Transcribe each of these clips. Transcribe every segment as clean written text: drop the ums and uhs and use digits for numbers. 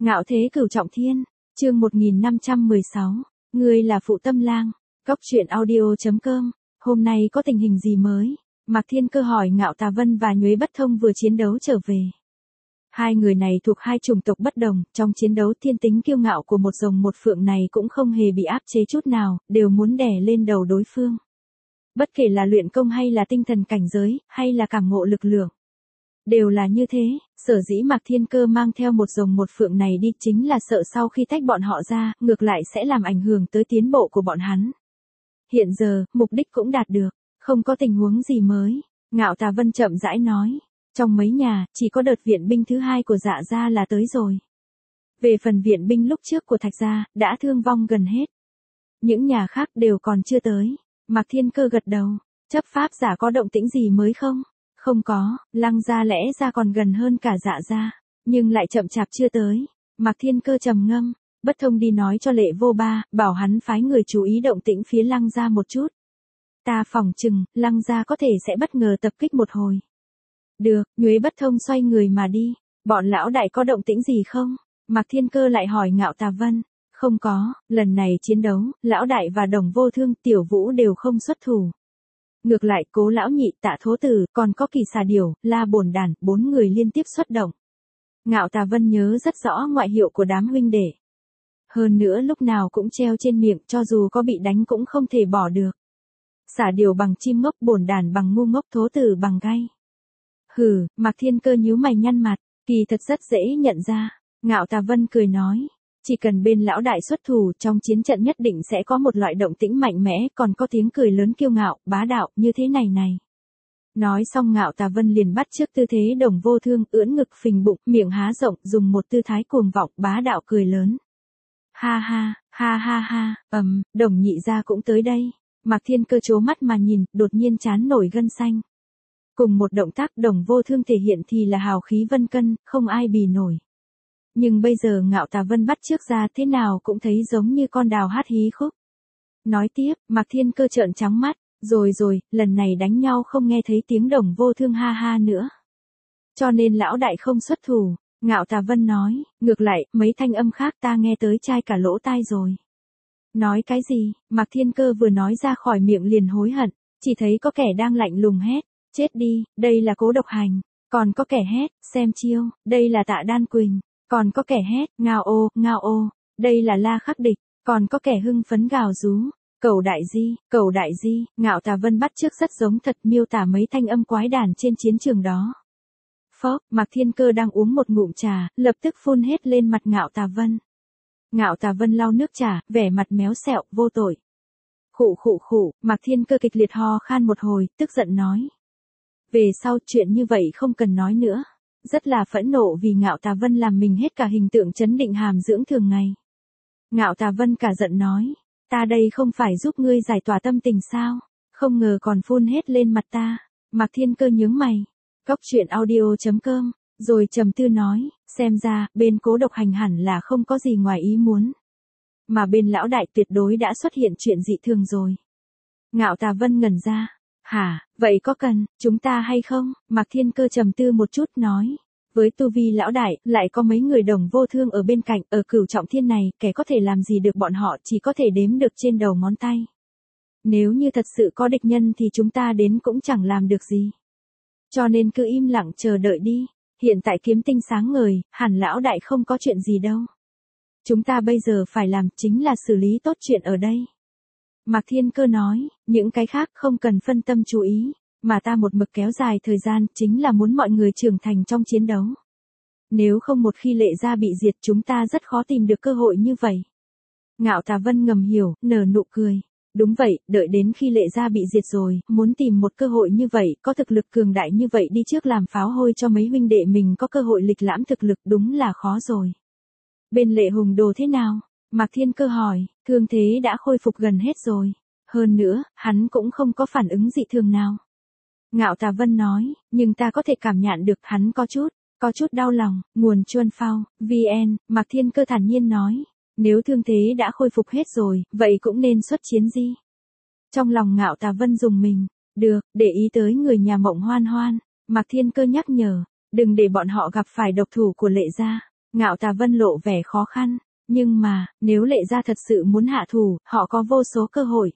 Ngạo thế cửu trọng thiên, chương 1516, ngươi là phụ tâm lang, Cóc truyện audio.com, hôm nay có tình hình gì mới? Mạc Thiên Cơ hỏi Ngạo Tà Vân và Nhuế Bất Thông vừa chiến đấu trở về. Hai người này thuộc hai chủng tộc bất đồng, trong chiến đấu thiên tính kiêu ngạo của một rồng một phượng này cũng không hề bị áp chế chút nào, đều muốn đè lên đầu đối phương. Bất kể là luyện công hay là tinh thần cảnh giới, hay là cảm ngộ lực lượng. Đều là như thế, sở dĩ Mạc Thiên Cơ mang theo một rồng một phượng này đi chính là sợ sau khi tách bọn họ ra, ngược lại sẽ làm ảnh hưởng tới tiến bộ của bọn hắn. Hiện giờ, mục đích cũng đạt được, không có tình huống gì mới. Ngạo Tà Vân chậm rãi nói, trong mấy nhà, chỉ có đợt viện binh thứ hai của Dạ gia là tới rồi. Về phần viện binh lúc trước của Thạch gia, đã thương vong gần hết. Những nhà khác đều còn chưa tới. Mạc Thiên Cơ gật đầu, chấp pháp giả có động tĩnh gì mới không? Không có, Lăng gia lẽ ra còn gần hơn cả Dạ gia, nhưng lại chậm chạp chưa tới. Mạc Thiên Cơ trầm ngâm, Bất Thông đi nói cho Lệ Vô Ba, bảo hắn phái người chú ý động tĩnh phía Lăng gia một chút. Ta phỏng chừng, Lăng gia có thể sẽ bất ngờ tập kích một hồi. Được, Nhuế Bất Thông xoay người mà đi. Bọn lão đại có động tĩnh gì không? Mạc Thiên Cơ lại hỏi Ngạo Tà Vân. Không có, lần này chiến đấu, lão đại và Đồng Vô Thương, Tiểu Vũ đều không xuất thủ. Ngược lại Cố lão nhị, Tạ Thố Tử, còn có Kỳ Xà Điểu, La Bồn Đàn, 4 người liên tiếp xuất động. Ngạo Tà Vân nhớ rất rõ ngoại hiệu của đám huynh đệ. Hơn nữa lúc nào cũng treo trên miệng, cho dù có bị đánh cũng không thể bỏ được. Xà Điểu bằng chim ngốc, Bồn Đàn bằng ngu ngốc, Thố Tử bằng gai. Hừ, Mạc Thiên Cơ nhíu mày nhăn mặt, kỳ thật rất dễ nhận ra. Ngạo Tà Vân cười nói, chỉ cần bên lão đại xuất thủ trong chiến trận nhất định sẽ có một loại động tĩnh mạnh mẽ, còn có tiếng cười lớn kiêu ngạo, bá đạo, như thế này này. Nói xong Ngạo Tà Vân liền bắt trước tư thế Đồng Vô Thương, ưỡn ngực phình bụng, miệng há rộng, dùng một tư thái cuồng vọng, bá đạo cười lớn. Ha ha, ha ha ha, Đồng nhị gia cũng tới đây. Mạc Thiên Cơ trố mắt mà nhìn, đột nhiên trán nổi gân xanh. Cùng một động tác Đồng Vô Thương thể hiện thì là hào khí vân cân, không ai bì nổi. Nhưng bây giờ Ngạo Tà Vân bắt trước ra thế nào cũng thấy giống như con đào hát hí khúc. Nói tiếp, Mạc Thiên Cơ trợn trắng mắt, rồi, lần này đánh nhau không nghe thấy tiếng Đồng Vô Thương ha ha nữa. Cho nên lão đại không xuất thủ. Ngạo Tà Vân nói, ngược lại, mấy thanh âm khác ta nghe tới chai cả lỗ tai rồi. Nói cái gì? Mạc Thiên Cơ vừa nói ra khỏi miệng liền hối hận, chỉ thấy có kẻ đang lạnh lùng hét, chết đi, đây là Cố Độc Hành, còn có kẻ hét, xem chiêu, đây là Tạ Đan Quỳnh, còn có kẻ hét, ngao ô, đây là La Khắc Địch, còn có kẻ hưng phấn gào rú, Cẩu Đại Di, Ngạo Tà Vân bắt chước rất giống thật miêu tả mấy thanh âm quái đản trên chiến trường đó. Phốc, Mạc Thiên Cơ đang uống một ngụm trà, lập tức phun hết lên mặt Ngạo Tà Vân. Ngạo Tà Vân lau nước trà, vẻ mặt méo xẹo, vô tội. Khụ, Mạc Thiên Cơ kịch liệt ho khan một hồi, tức giận nói. Về sau chuyện như vậy không cần nói nữa. Rất là phẫn nộ vì Ngạo Tà Vân làm mình hết cả hình tượng trấn định hàm dưỡng thường ngày. Ngạo Tà Vân cả giận nói, ta đây không phải giúp ngươi giải tỏa tâm tình sao, không ngờ còn phun hết lên mặt ta. Mạc Thiên Cơ nhướng mày, Cóc truyện audio.com, rồi trầm tư nói, xem ra, bên Cố Độc Hành hẳn là không có gì ngoài ý muốn. Mà bên lão đại tuyệt đối đã xuất hiện chuyện dị thường rồi. Ngạo Tà Vân ngẩn ra. Hả, vậy có cần, chúng ta hay không? Mạc Thiên Cơ trầm tư một chút nói. Với tu vi lão đại, lại có mấy người Đồng Vô Thương ở bên cạnh, ở cửu trọng thiên này, kẻ có thể làm gì được bọn họ chỉ có thể đếm được trên đầu ngón tay. Nếu như thật sự có địch nhân thì chúng ta đến cũng chẳng làm được gì. Cho nên cứ im lặng chờ đợi đi. Hiện tại kiếm tinh sáng ngời, hẳn lão đại không có chuyện gì đâu. Chúng ta bây giờ phải làm chính là xử lý tốt chuyện ở đây. Mạc Thiên Cơ nói, những cái khác không cần phân tâm chú ý, mà ta một mực kéo dài thời gian chính là muốn mọi người trưởng thành trong chiến đấu. Nếu không một khi Lệ gia bị diệt chúng ta rất khó tìm được cơ hội như vậy. Ngạo Tà Vân ngầm hiểu, nở nụ cười. Đúng vậy, đợi đến khi Lệ gia bị diệt rồi, muốn tìm một cơ hội như vậy, có thực lực cường đại như vậy đi trước làm pháo hôi cho mấy huynh đệ mình có cơ hội lịch lãm thực lực đúng là khó rồi. Bên Lệ Hùng Đồ thế nào? Mạc Thiên Cơ hỏi, thương thế đã khôi phục gần hết rồi. Hơn nữa, hắn cũng không có phản ứng dị thường nào. Ngạo Tà Vân nói, nhưng ta có thể cảm nhận được hắn có chút đau lòng, nguồn chuân phao, VN, Mạc Thiên Cơ thản nhiên nói. Nếu thương thế đã khôi phục hết rồi, vậy cũng nên xuất chiến gì? Trong lòng Ngạo Tà Vân dùng mình, được, để ý tới người nhà Mộng Hoan Hoan. Mạc Thiên Cơ nhắc nhở, đừng để bọn họ gặp phải độc thủ của Lệ gia. Ngạo Tà Vân lộ vẻ khó khăn, nhưng mà, nếu Lệ gia thật sự muốn hạ thủ, họ có vô số cơ hội.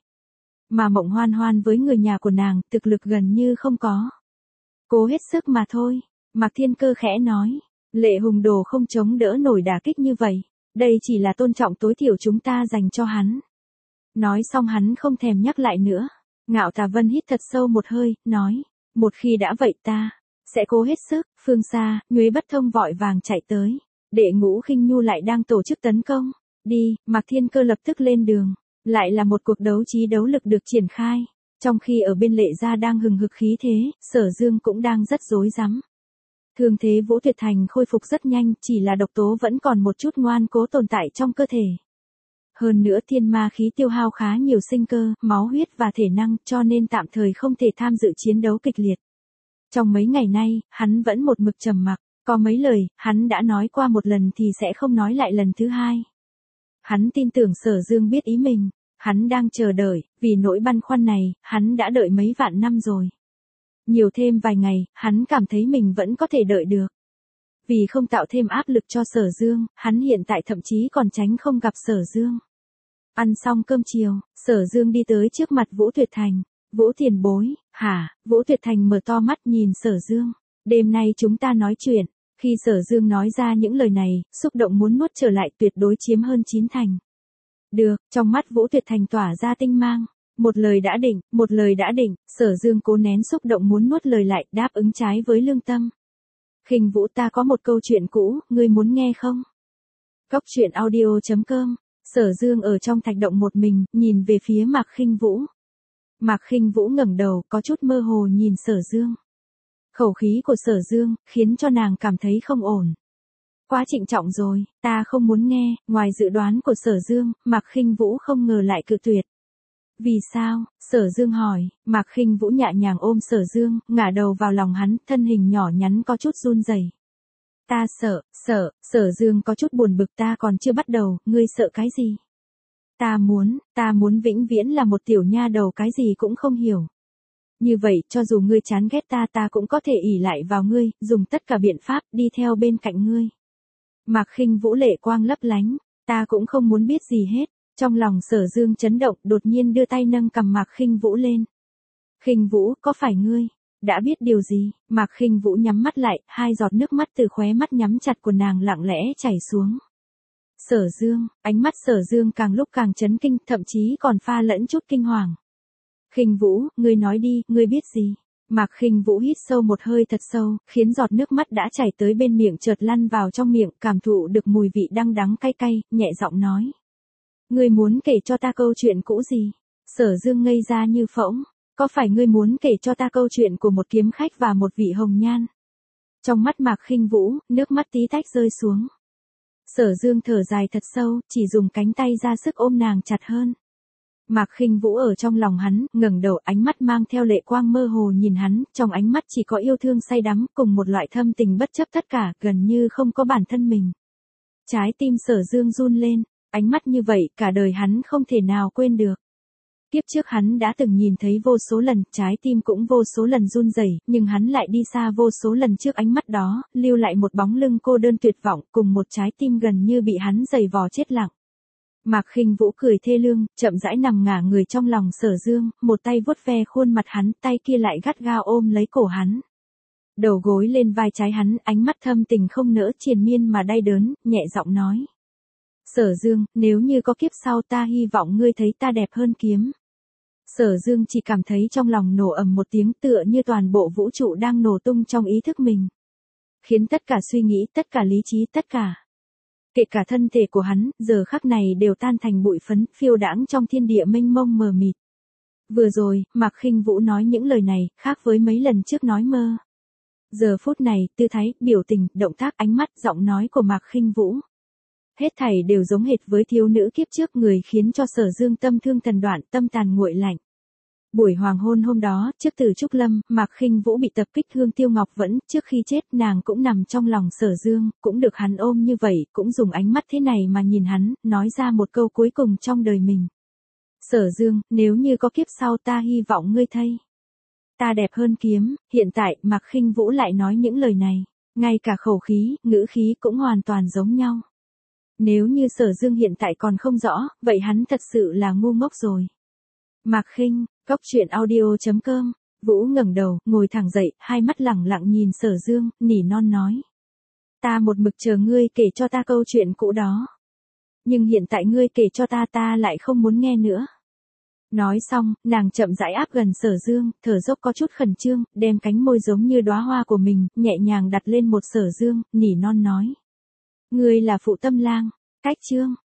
Mà Mộng Hoan Hoan với người nhà của nàng, thực lực gần như không có. Cố hết sức mà thôi, Mạc Thiên Cơ khẽ nói. Lệ Hùng Đồ không chống đỡ nổi đả kích như vậy, đây chỉ là tôn trọng tối thiểu chúng ta dành cho hắn. Nói xong hắn không thèm nhắc lại nữa. Ngạo Tà Vân hít thật sâu một hơi, nói, một khi đã vậy ta sẽ cố hết sức. Phương xa, Nhuế Bất Thông vội vàng chạy tới. Đệ Ngũ Khinh Nhu lại đang tổ chức tấn công. Đi, Mạc Thiên Cơ lập tức lên đường. Lại là một cuộc đấu trí đấu lực được triển khai. Trong khi ở bên Lệ gia đang hừng hực khí thế, Sở Dương cũng đang rất rối rắm. Thương thế Vũ Tuyệt Thành khôi phục rất nhanh, chỉ là độc tố vẫn còn một chút ngoan cố tồn tại trong cơ thể. Hơn nữa thiên ma khí tiêu hao khá nhiều sinh cơ, máu huyết và thể năng, cho nên tạm thời không thể tham dự chiến đấu kịch liệt. Trong mấy ngày nay, hắn vẫn một mực trầm mặc, có mấy lời, hắn đã nói qua một lần thì sẽ không nói lại lần thứ hai. Hắn tin tưởng Sở Dương biết ý mình, hắn đang chờ đợi, vì nỗi băn khoăn này, hắn đã đợi mấy vạn năm rồi. Nhiều thêm vài ngày, hắn cảm thấy mình vẫn có thể đợi được. Vì không tạo thêm áp lực cho Sở Dương, hắn hiện tại thậm chí còn tránh không gặp Sở Dương. Ăn xong cơm chiều, Sở Dương đi tới trước mặt Vũ Tuyệt Thành. Vũ tiền bối, hả? Vũ Tuyệt Thành mở to mắt nhìn Sở Dương. Đêm nay chúng ta nói chuyện. Khi Sở Dương nói ra những lời này, xúc động muốn nuốt trở lại tuyệt đối chiếm hơn 9 thành. Được, trong mắt Vũ Tuyệt Thành tỏa ra tinh mang. Một lời đã định, Sở Dương cố nén xúc động muốn nuốt lời lại, đáp ứng trái với lương tâm. Khinh Vũ, ta có một câu chuyện cũ, ngươi muốn nghe không? Cốc truyện audio.com. Sở Dương ở trong thạch động một mình, nhìn về phía Mạc Khinh Vũ. Mạc Khinh Vũ ngẩng đầu, có chút mơ hồ nhìn Sở Dương. Khẩu khí của Sở Dương, khiến cho nàng cảm thấy không ổn. Quá trịnh trọng rồi, ta không muốn nghe. Ngoài dự đoán của Sở Dương, Mạc Khinh Vũ không ngờ lại cự tuyệt. Vì sao? Sở Dương hỏi. Mạc Khinh Vũ nhẹ nhàng ôm Sở Dương, ngả đầu vào lòng hắn, thân hình nhỏ nhắn có chút run rẩy. Ta sợ. Sở Dương có chút buồn bực, ta còn chưa bắt đầu, ngươi sợ cái gì? Ta muốn vĩnh viễn là một tiểu nha đầu cái gì cũng không hiểu. Như vậy, cho dù ngươi chán ghét ta cũng có thể ỷ lại vào ngươi, dùng tất cả biện pháp, đi theo bên cạnh ngươi. Mạc Khinh Vũ lệ quang lấp lánh, ta cũng không muốn biết gì hết. Trong lòng Sở Dương chấn động, đột nhiên đưa tay nâng cằm Mạc Khinh Vũ lên. Khinh Vũ, có phải ngươi đã biết điều gì? Mạc Khinh Vũ nhắm mắt lại, hai giọt nước mắt từ khóe mắt nhắm chặt của nàng lặng lẽ chảy xuống. Sở Dương, ánh mắt Sở Dương càng lúc càng chấn kinh, thậm chí còn pha lẫn chút kinh hoàng. Khinh Vũ, ngươi nói đi, ngươi biết gì? Mạc Khinh Vũ hít sâu một hơi thật sâu, khiến giọt nước mắt đã chảy tới bên miệng chợt lăn vào trong miệng, cảm thụ được mùi vị đắng đắng cay cay, nhẹ giọng nói. Ngươi muốn kể cho ta câu chuyện cũ gì? Sở Dương ngây ra như phỗng. Có phải ngươi muốn kể cho ta câu chuyện của một kiếm khách và một vị hồng nhan? Trong mắt Mạc Khinh Vũ, nước mắt tí tách rơi xuống. Sở Dương thở dài thật sâu, chỉ dùng cánh tay ra sức ôm nàng chặt hơn. Mạc Khinh Vũ ở trong lòng hắn, ngẩng đầu, ánh mắt mang theo lệ quang mơ hồ nhìn hắn, trong ánh mắt chỉ có yêu thương say đắm, cùng một loại thâm tình bất chấp tất cả, gần như không có bản thân mình. Trái tim Sở Dương run lên, ánh mắt như vậy, cả đời hắn không thể nào quên được. Kiếp trước hắn đã từng nhìn thấy vô số lần, trái tim cũng vô số lần run rẩy, nhưng hắn lại đi xa vô số lần trước ánh mắt đó, lưu lại một bóng lưng cô đơn tuyệt vọng, cùng một trái tim gần như bị hắn giày vò chết lặng. Mạc Khinh Vũ cười thê lương, chậm rãi nằm ngả người trong lòng Sở Dương, một tay vuốt ve khuôn mặt hắn, tay kia lại gắt gao ôm lấy cổ hắn. Đầu gối lên vai trái hắn, ánh mắt thâm tình không nỡ triền miên mà đau đớn, nhẹ giọng nói. Sở Dương, nếu như có kiếp sau ta hy vọng ngươi thấy ta đẹp hơn kiếm. Sở Dương chỉ cảm thấy trong lòng nổ ầm một tiếng, tựa như toàn bộ vũ trụ đang nổ tung trong ý thức mình. Khiến tất cả suy nghĩ, tất cả lý trí, tất cả. Kể cả thân thể của hắn, giờ khắc này đều tan thành bụi phấn, phiêu đãng trong thiên địa mênh mông mờ mịt. Vừa rồi, Mạc Khinh Vũ nói những lời này, khác với mấy lần trước nói mơ. Giờ phút này, tư thái, biểu tình, động tác, ánh mắt, giọng nói của Mạc Khinh Vũ. Hết thảy đều giống hệt với thiếu nữ kiếp trước, người khiến cho Sở Dương tâm thương thần đoạn, tâm tàn nguội lạnh. Buổi hoàng hôn hôm đó, trước Từ Trúc Lâm, Mạc Khinh Vũ bị tập kích thương Tiêu Ngọc Vẫn, trước khi chết nàng cũng nằm trong lòng Sở Dương, cũng được hắn ôm như vậy, cũng dùng ánh mắt thế này mà nhìn hắn, nói ra một câu cuối cùng trong đời mình. Sở Dương, nếu như có kiếp sau ta hy vọng ngươi thấy ta đẹp hơn kiếm. Hiện tại, Mạc Khinh Vũ lại nói những lời này. Ngay cả khẩu khí, ngữ khí cũng hoàn toàn giống nhau. Nếu như Sở Dương hiện tại còn không rõ, vậy hắn thật sự là ngu ngốc rồi. Mạc Khinh, Cốc Truyện Audio.com. Vũ ngẩng đầu, ngồi thẳng dậy, hai mắt lẳng lặng nhìn Sở Dương, nỉ non nói. Ta một mực chờ ngươi kể cho ta câu chuyện cũ đó. Nhưng hiện tại ngươi kể cho ta lại không muốn nghe nữa. Nói xong, nàng chậm rãi áp gần Sở Dương, thở dốc có chút khẩn trương, đem cánh môi giống như đóa hoa của mình, nhẹ nhàng đặt lên một Sở Dương, nỉ non nói. Ngươi là Phụ Tâm Lang. Cách chương.